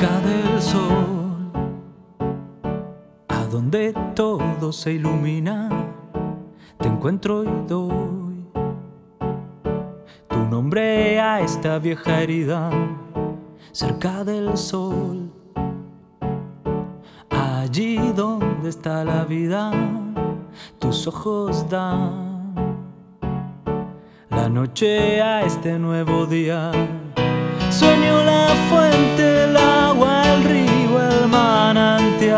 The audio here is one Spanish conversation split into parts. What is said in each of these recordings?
cerca del sol, a donde todo se ilumina, te encuentro y doy tu nombre a esta vieja herida. Cerca del sol, allí donde está la vida, tus ojos dan la noche a este nuevo día. Sueño la fuente, el agua, el río, el manantial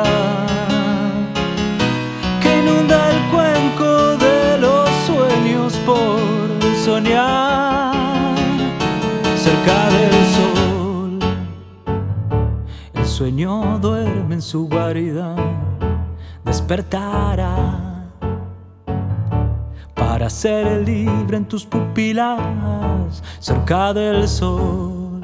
que inunda el cuenco de los sueños por soñar. Cerca del sol, el sueño duerme en su guarida, despertará para ser libre en tus pupilas. Cerca del sol,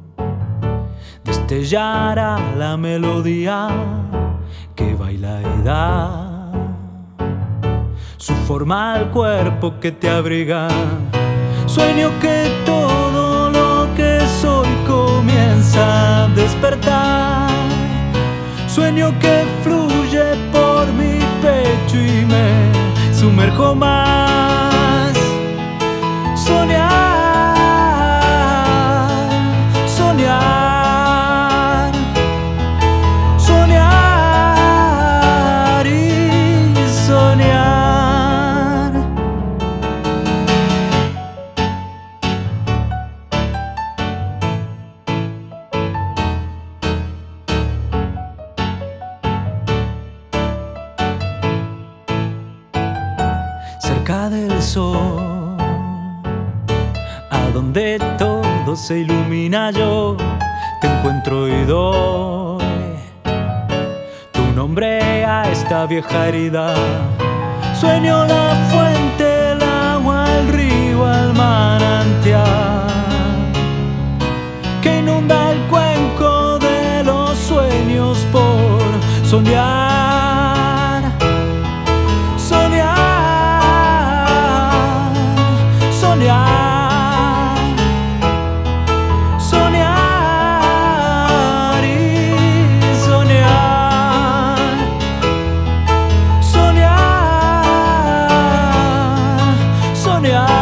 destellará la melodía que baila y da su forma al cuerpo que te abriga. Sueño que todo lo que soy comienza a despertar. Sueño que fluye por mi pecho y me sumerjo más. Soñar, soñar, soñar y soñar. Cerca del sol, a donde todo se ilumina, yo te encuentro y doy tu nombre a esta vieja herida. Sueño la fuente, el agua, el río, el manantial que inunda el cuenco de los sueños por soñar. Soñar y soñar, soñar, soñar.